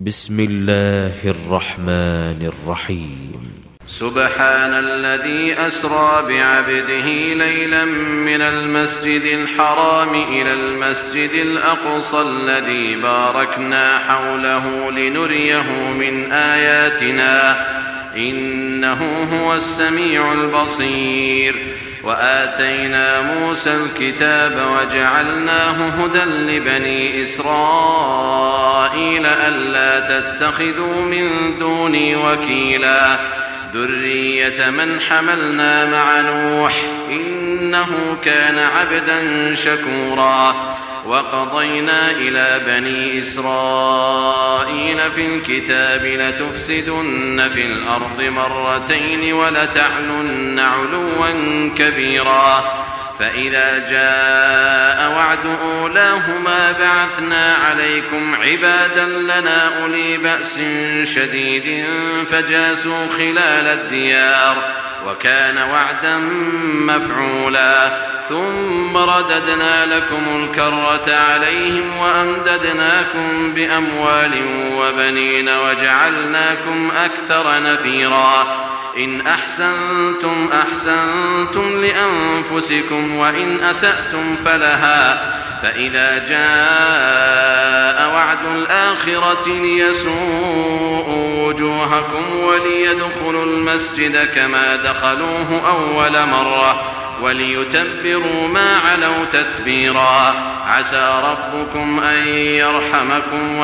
بسم الله الرحمن الرحيم. سبحان الذي أسرى بعبده ليلا من المسجد الحرام إلى المسجد الأقصى الذي باركنا حوله لنريه من آياتنا إنه هو السميع البصير. وآتينا موسى الكتاب وجعلناه هدى لبني إسرائيل ألا تتخذوا من دوني وكيلا ذرية من حملنا مع نوح إنه كان عبدا شكورا. وقضينا إلى بني إسرائيل في الكتاب لتفسدن في الأرض مرتين ولتعلن علوا كبيرا. فإذا جاء وعد أولاهما بعثنا عليكم عبادا لنا أولي بأس شديد فجاسوا خلال الديار وكان وعدا مفعولا. ثم رددنا لكم الكرة عليهم وأمددناكم بأموال وبنين وجعلناكم أكثر نفيرا. إن أحسنتم أحسنتم لأنفسكم وإن أسأتم فلها. فإذا جاء وعد الآخرة ليسوءوا وجوهكم وليدخلوا المسجد كما دخلوه أول مرة وليتبروا ما علوا تتبيرا. عسى ربكم أن يرحمكم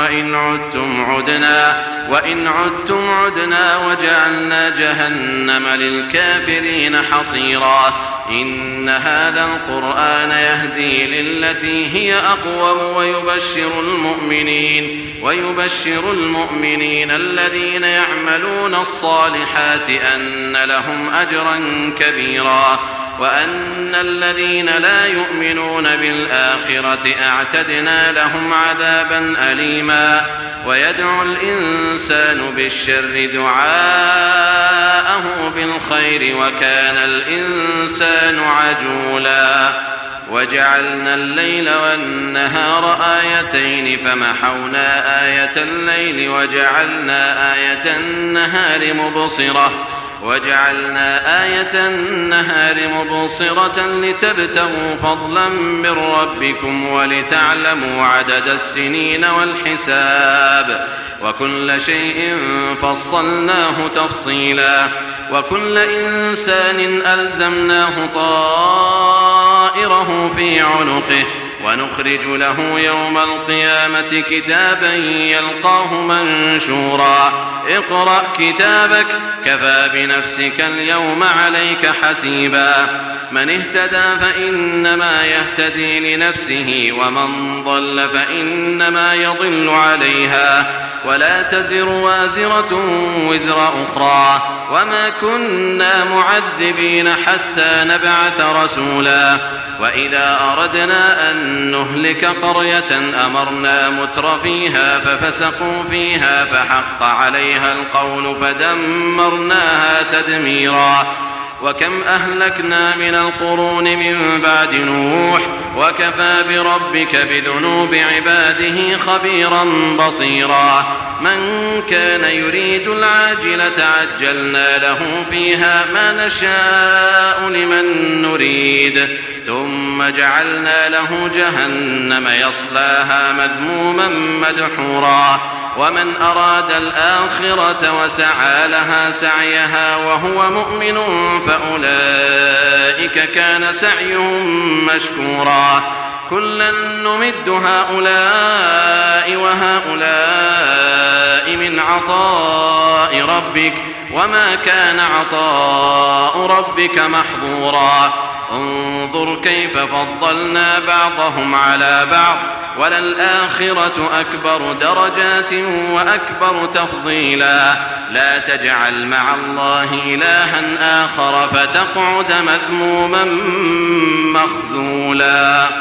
وإن عدتم عدنا وجعلنا جهنم للكافرين حصيرا. إن هذا القرآن يهدي للتي هي أقوم ويبشر المؤمنين الذين يعملون الصالحات أن لهم أجرا كبيرا. وأن الذين لا يؤمنون بالآخرة أعتدنا لهم عذابا أليما. ويدعو الإنسان بالشر دعاءه بالخير وكان الإنسان عجولا. وجعلنا الليل والنهار آيتين فمحونا آية الليل وجعلنا آية النهار مبصرة لتبتغوا فضلا من ربكم ولتعلموا عدد السنين والحساب وكل شيء فصلناه تفصيلا. وكل إنسان ألزمناه طائره في عنقه ونخرج له يوم القيامة كتابا يلقاه منشورا. اقرأ كتابك كفى بنفسك اليوم عليك حسيبا. من اهتدى فإنما يهتدي لنفسه ومن ضل فإنما يضل عليها ولا تزر وازرة وزر أخرى وما كنا معذبين حتى نبعث رسولا. وإذا أردنا أن نهلك قرية أمرنا متر فيها ففسقوا فيها فحق عليها القول فدمرناها تدميرا. وكم أهلكنا من القرون من بعد نوح وكفى بربك بذنوب عباده خبيرا بصيرا. من كان يريد العاجلة عجلنا له فيها ما نشاء لمن نريد ثم جعلنا له جهنم يصلاها مذموما مدحورا. ومن أراد الآخرة وسعى لها سعيها وهو مؤمن فأولئك كان سعيهم مشكورا. كلا نمد هؤلاء وهؤلاء من عطاء ربك وما كان عطاء ربك محظورا. انظر كيف فضلنا بعضهم على بعض وللآخرة أكبر درجات وأكبر تفضيلا. لا تجعل مع الله إلها آخر فتقعد مذموما مخذولا.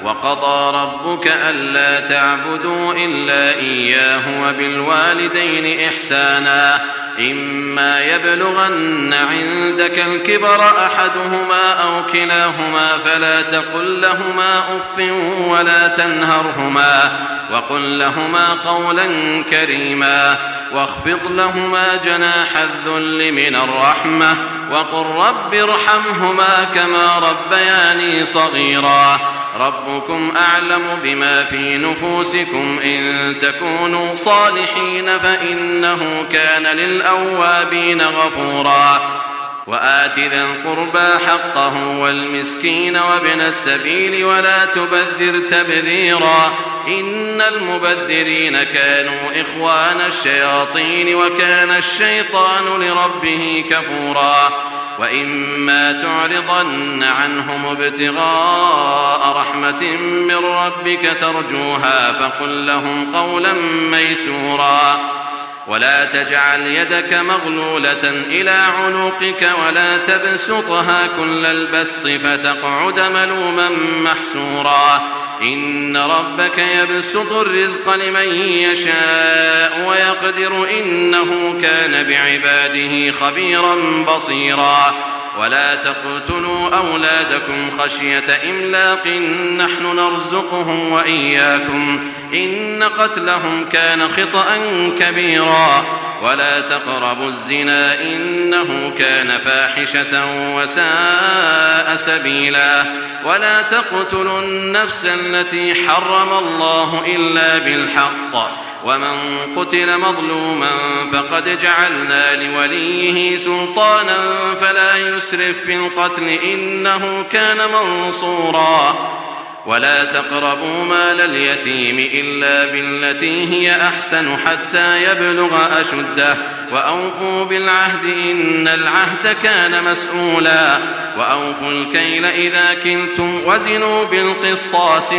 وقضى ربك ألا تعبدوا إلا إياه وبالوالدين إحسانا إما يبلغن عندك الكبر أحدهما أو كلاهما فلا تقل لهما أف ولا تنهرهما وقل لهما قولا كريما واخفض لهما جناح الذل من الرحمة وقل رب ارحمهما كما ربياني صغيرا ربكم أعلم بما في نفوسكم إن تكونوا صالحين فإنه كان للأوابين غفورا وآت ذا القربى حقه والمسكين وابن السبيل ولا تبذر تبذيرا إن المبذرين كانوا إخوان الشياطين وكان الشيطان لربه كفورا وإما تعرضن عنهم ابتغاء رحمة من ربك ترجوها فقل لهم قولا ميسورا ولا تجعل يدك مغلولة إلى عنقك ولا تبسطها كل البسط فتقعد ملوما محسورا إن ربك يبسط الرزق لمن يشاء ويقدر إنه كان بعباده خبيرا بصيرا ولا تقتلوا أولادكم خشية إملاق نحن نرزقهم وإياكم إن قتلهم كان خطأ كبيرا ولا تقربوا الزنا إنه كان فاحشة وساء سبيلا ولا تقتلوا النفس التي حرم الله إلا بالحق ومن قتل مظلوما فقد جعلنا لوليه سلطانا فلا يسرف في القتل إنه كان منصورا ولا تقربوا مال اليتيم إلا بالتي هي أحسن حتى يبلغ أشده وأوفوا بالعهد إن العهد كان مسؤولا وأوفوا الكيل إذا كلتم وزنوا بالقسطاس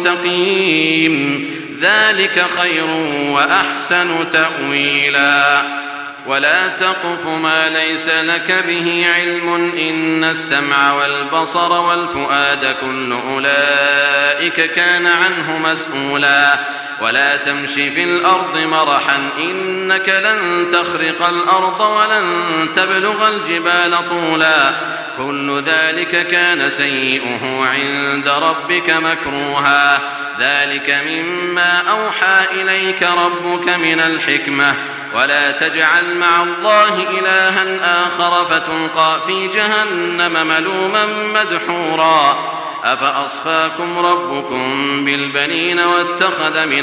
المستقيم ذلك خير وأحسن تأويلا ولا تقف ما ليس لك به علم إن السمع والبصر والفؤاد كل أولئك كان عنه مسؤولا ولا تمش في الأرض مرحا إنك لن تخرق الأرض ولن تبلغ الجبال طولا كل ذلك كان سيئه عند ربك مكروها ذلك مما أوحى إليك ربك من الحكمة ولا تجعل مع الله إلها آخر فتلقى في جهنم ملوما مدحورا أفأصفاكم ربكم بالبنين واتخذ من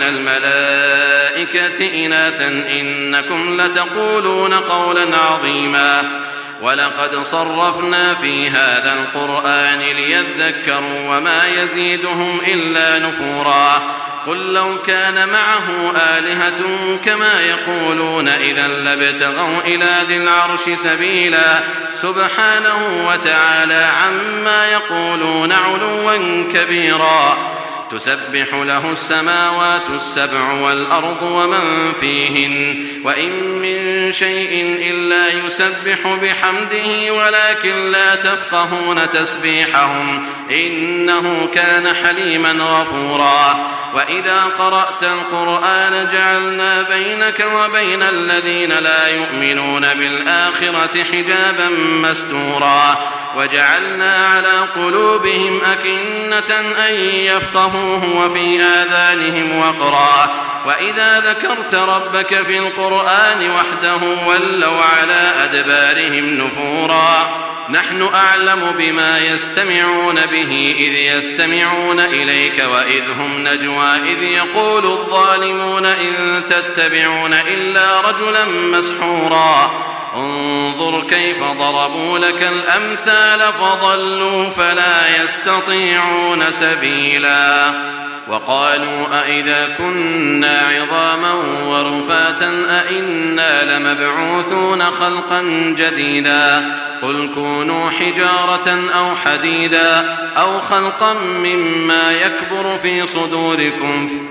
الملائكة إناثا إنكم لتقولون قولا عظيما ولقد صرفنا في هذا القرآن ليذكروا وما يزيدهم إلا نفورا قل لو كان معه آلهة كما يقولون إذا لابتغوا إلى ذي العرش سبيلا سبحانه وتعالى عما يقولون علوا كبيرا تسبح له السماوات السبع والأرض ومن فيهن وإن من شيء إلا يسبح بحمده ولكن لا تفقهون تسبيحهم إنه كان حليما غفورا وإذا قرأت القرآن جعلنا بينك وبين الذين لا يؤمنون بالآخرة حجابا مستورا وجعلنا على قلوبهم أكنة أن يفقهوه وفي آذانهم وقرا وإذا ذكرت ربك في القرآن وحده ولوا على أدبارهم نفورا نحن أعلم بما يستمعون به إذ يستمعون إليك وإذ هم نجوى إذ يقول الظالمون إن تتبعون إلا رجلا مسحورا انظر كيف ضربوا لك الأمثال فضلوا فلا يستطيعون سبيلا وقالوا أئذا كنا عظاما ورفاتا أئنا لمبعوثون خلقا جديدا قل كونوا حجارة أو حديدا أو خلقا مما يكبر في صدوركم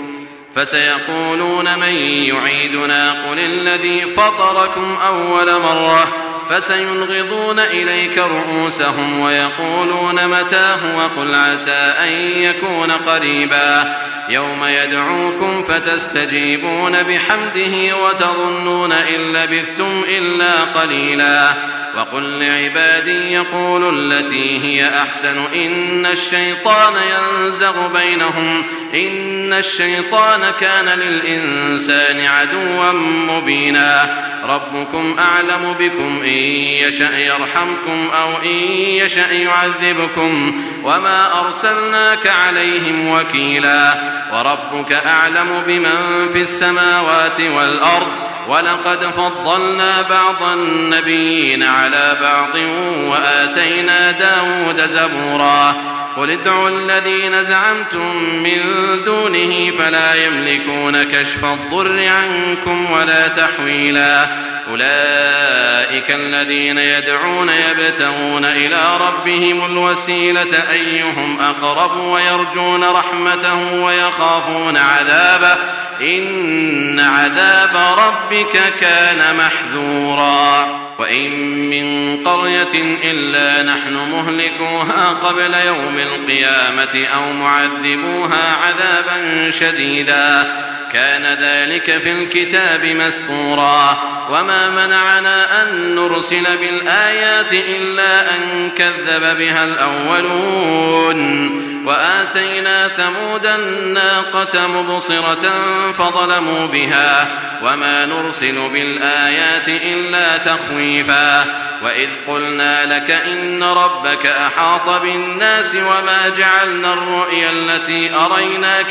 فسيقولون من يعيدنا قل الذي فطركم أول مرة فسينغضون إليك رؤوسهم ويقولون متاه وقل عسى أن يكون قريبا يوم يدعوكم فتستجيبون بحمده وتظنون إن لبثتم إلا قليلا وقل لعبادي يقولوا التي هي أحسن إن الشيطان ينزغ بينهم إن الشيطان كان للإنسان عدوا مبينا ربكم أعلم بكم إن يشأ يرحمكم أو إن يشأ يعذبكم وما أرسلناك عليهم وكيلا وربك أعلم بمن في السماوات والأرض ولقد فضلنا بعض النبيين على بعض وآتينا داود زبورا قل ادعوا الذين زعمتم من دونه فلا يملكون كشف الضر عنكم ولا تحويلا أولئك الذين يدعون يبتغون إلى ربهم الوسيلة أيهم أقرب ويرجون رحمته ويخافون عذابه إن عذاب ربك كان محذورا وإن من قرية إلا نحن مهلكوها قبل يوم القيامة أو معذبوها عذابا شديدا كان ذلك في الكتاب مسطورا وما منعنا أن نرسل بالآيات إلا أن كذب بها الأولون وآتينا ثمود الناقة مبصرة فظلموا بها وما نرسل بالآيات إلا تخويفا وإذ قلنا لك إن ربك أحاط بالناس وما جعلنا الرؤيا التي أريناك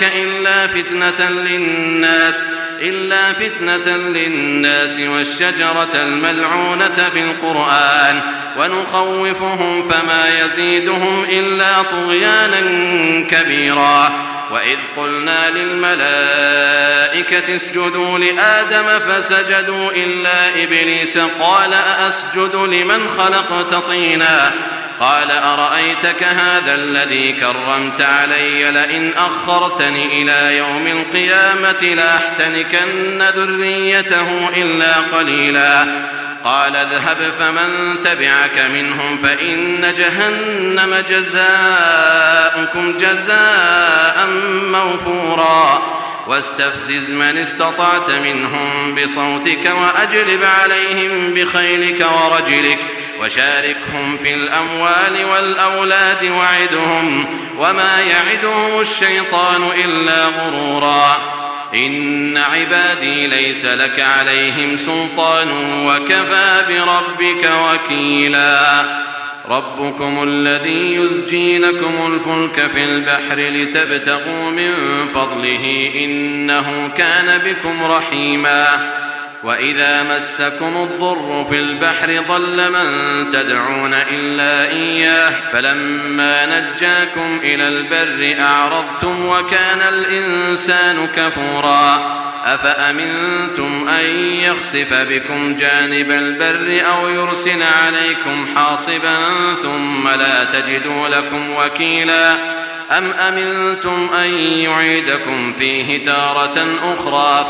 إلا فتنة للناس والشجرة الملعونة في القرآن ونخوفهم فما يزيدهم إلا طغيانا كبيرا وإذ قلنا للملائكة اسجدوا لآدم فسجدوا إلا إبليس قال أأسجد لمن خلقت طينا قال أرأيتك هذا الذي كرمت علي لئن أخرتني إلى يوم القيامة لأحتنكن ذريته إلا قليلا قال اذهب فمن تبعك منهم فإن جهنم جزاؤكم جزاء موفورا واستفزز من استطعت منهم بصوتك وأجلب عليهم بخيلك ورجلك وشاركهم في الأموال والأولاد وعدهم وما يعدهم الشيطان إلا غرورا إن عبادي ليس لك عليهم سلطان وكفى بربك وكيلا ربكم الذي يزجي لكم الفلك في البحر لتبتغوا من فضله إنه كان بكم رحيما وإذا مسكم الضر في البحر ضل من تدعون إلا إياه فلما نجاكم إلى البر أعرضتم وكان الإنسان كفورا أفأمنتم أن يخسف بكم جانب البر أو يرسل عليكم حاصبا ثم لا تجدوا لكم وكيلا أم أمنتم أن يعيدكم فيه تارة أخرى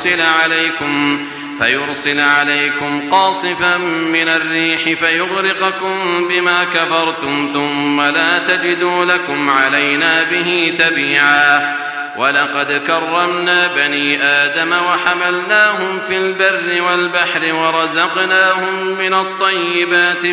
فيرسل عليكم قاصفا من الريح فيغرقكم بما كفرتم ثم لا تجدوا لكم علينا به تبيعا ولقد كرمنا بني آدم وحملناهم في البر والبحر ورزقناهم من الطيبات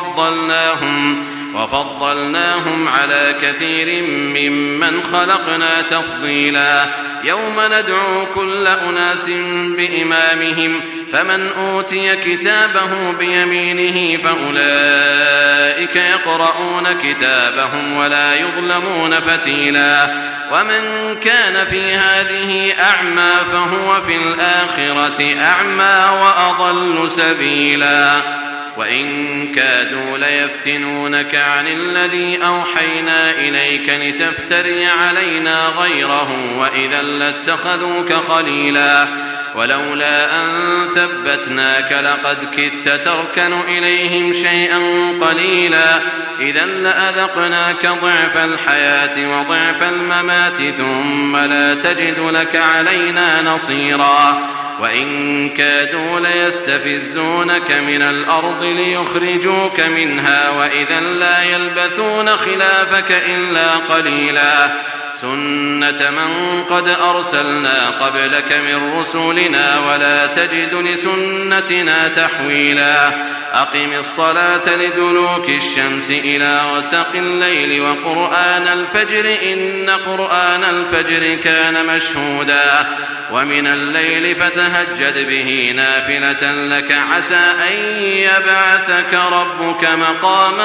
وفضلناهم على كثير ممن خلقنا تفضيلا يوم ندعو كل أناس بإمامهم فمن أوتي كتابه بيمينه فأولئك يقرؤون كتابهم ولا يظلمون فتيلا ومن كان في هذه أعمى فهو في الآخرة أعمى وأضل سبيلا وإن كادوا ليفتنونك عن الذي أوحينا إليك لتفتري علينا غيره وإذا لاتخذوك خليلا ولولا أن ثبتناك لقد كدت تركن إليهم شيئا قليلا إذا لأذقناك ضعف الحياة وضعف الممات ثم لا تجد لك علينا نصيرا وإن كادوا ليستفزونك من الأرض ليخرجوك منها وإذا لا يلبثون خلافك إلا قليلا سنة من قد أرسلنا قبلك من رسلنا ولا تجد لسنتنا تحويلا أقم الصلاة لدلوك الشمس إلى غسق الليل وقرآن الفجر إن قرآن الفجر كان مشهودا ومن الليل فتهجد به نافلة لك عسى أن يبعثك ربك مقاما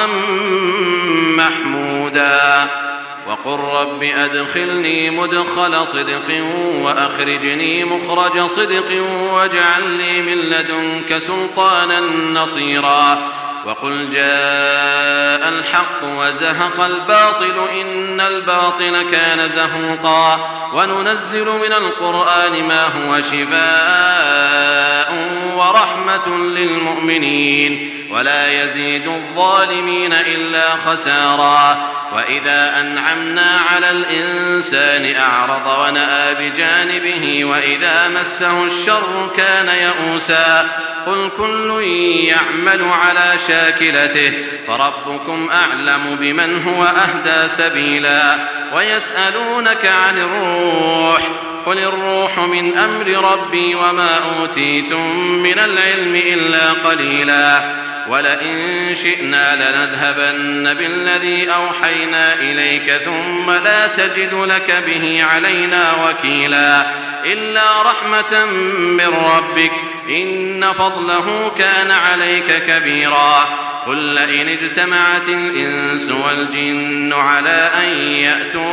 محمودا وقل رب أدخلني مدخل صدق وأخرجني مخرج صدق واجعل لي من لدنك سلطانا نصيرا وقل جاء الحق وزهق الباطل إن الباطل كان زهوقا وننزل من القرآن ما هو شفاء ورحمة للمؤمنين ولا يزيد الظالمين إلا خسارا وإذا أنعمنا على الإنسان أعرض ونأى بجانبه وإذا مسه الشر كان يئوسا قل كل يعمل على شاكلته فربكم أعلم بمن هو أهدى سبيلا ويسألونك عن الروح قل الروح من أمر ربي وما أوتيتم من العلم إلا قليلا ولئن شئنا لنذهبن بالذي أوحينا إليك ثم لا تجد لك به علينا وكيلا إلا رحمة من ربك إن فضله كان عليك كبيرا قل لئن اجتمعت الإنس والجن على أن يأتوا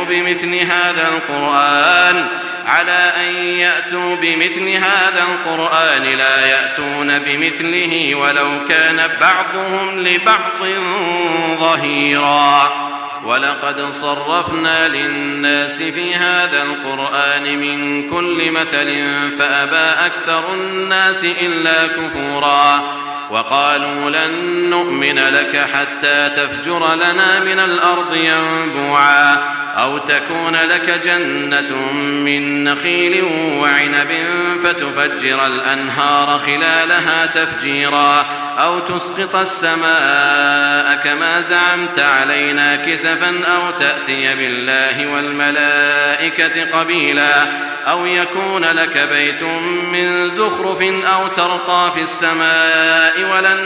بمثل هذا القرآن لا يأتون بمثله ولو كان بعضهم لبعض ظهيرا ولقد صرفنا للناس في هذا القرآن من كل مثل فأبى أكثر الناس إلا كفورا وقالوا لن نؤمن لك حتى تفجر لنا من الأرض ينبوعا أو تكون لك جنة من نخيل وعنب فتفجر الأنهار خلالها تفجيرا أو تسقط السماء كما زعمت علينا كسفا أو تأتي بالله والملائكة قبيلا أو يكون لك بيت من زخرف أو ترقى في السماء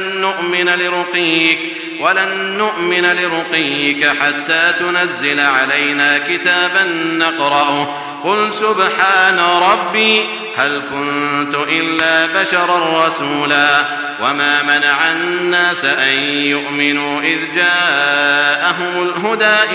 ولن نؤمن لرقيك حتى تنزل علينا كتابا نقرأه قل سبحان ربي هل كنت إلا بشرا رسولا وما منع الناس أن يؤمنوا إذ جاءهم الهدى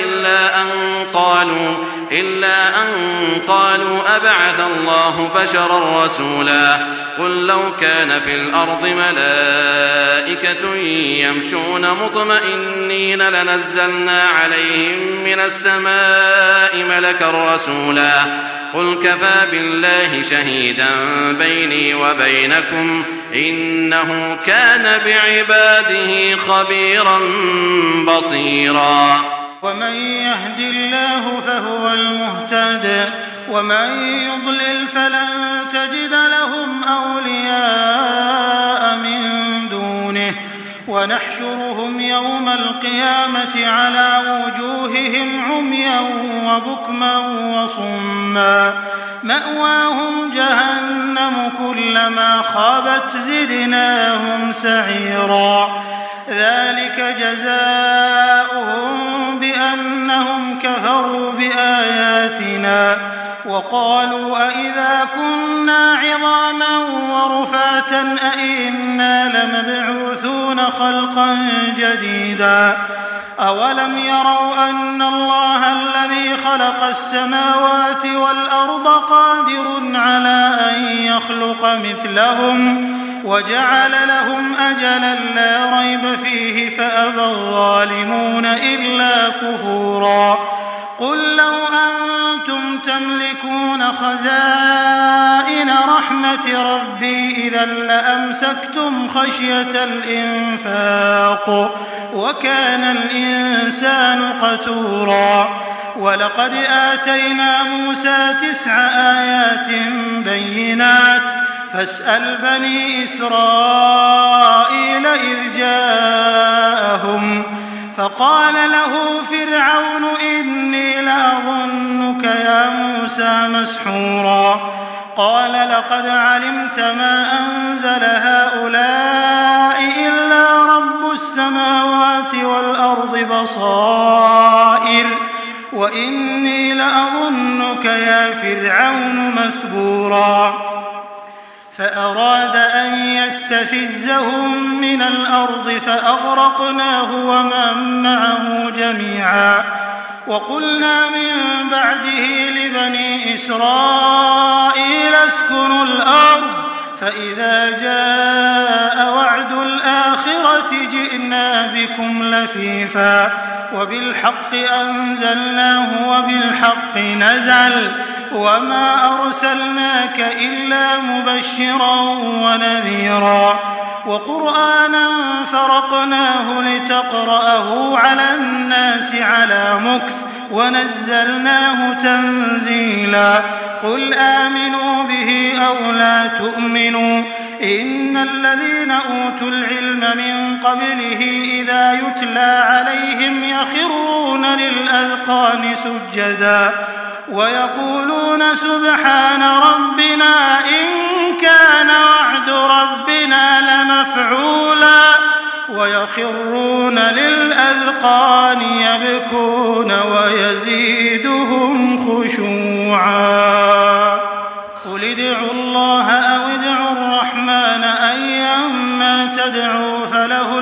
إلا أن قالوا أبعث الله بشرا رسولا قل لو كان في الأرض ملائكة يمشون مطمئنين لنزلنا عليهم من السماء ملكا رسولا قل كفى بالله شهيدا بيني وبينكم إنه كان بعباده خبيرا بصيرا ومن يهد الله فهو المهتد ومن يضلل فلن تجد لهم أولياء من دونه ونحشرهم يوم القيامة على وجوههم عميا وبكما وصما مأواهم جهنم كلما خابت زدناهم سعيرا ذلك جزاؤهم بأنهم كفروا بآياتنا وقالوا أئذا كنا عظاما ورفاتا أئنا لمبعوثون خلقا جديدا أولم يروا أن الله الذي خلق السماوات والأرض قادر على أن يخلق مثلهم وجعل لهم أجلا لا ريب فيه فأبى الظالمون إلا كفورا قل لو أنتم تملكون خزائن رحمة ربي إذا لأمسكتم خشية الإنفاق وكان الإنسان قتورا ولقد آتينا موسى 9 آيات بينات فاسأل بني إسرائيل إذ جاءهم فقال له فرعون إني لأظنك يا موسى مسحورا قال لقد علمت ما أنزل هؤلاء إلا رب السماوات والأرض بصائر وإني لأظنك يا فرعون مثبورا فأراد أن يستفزهم من الأرض فأغرقناه ومن معه جميعا وقلنا من بعده لبني إسرائيل اسكنوا الأرض فإذا جاء وعد الآخرة جئنا بكم لفيفا وبالحق أنزلناه وبالحق نزل وما أرسلناك إلا مبشرا ونذيرا وقرآنا فرقناه لتقرأه على الناس على مكث ونزلناه تنزيلا قل آمنوا به أو لا تؤمنوا إن الذين أوتوا العلم من قبله إذا يتلى عليهم يخرون للأذقان سجدا ويقولون سبحان ربنا إن كان وعد ربنا لمفعولا ويخرون للأذقان يبكون ويزيدهم خشوعا قل ادعوا الله أو ادعوا الرحمن أيما تدعوا فله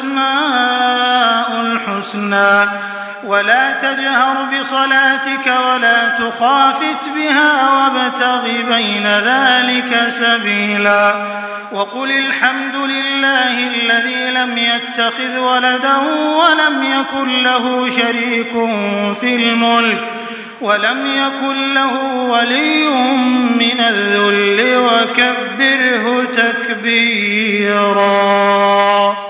الأسماء الحسنى ولا تجهر بصلاتك ولا تخافت بها وابتغ بين ذلك سبيلا وقل الحمد لله الذي لم يتخذ ولدا ولم يكن له شريك في الملك ولم يكن له ولي من الذل وكبره تكبيرا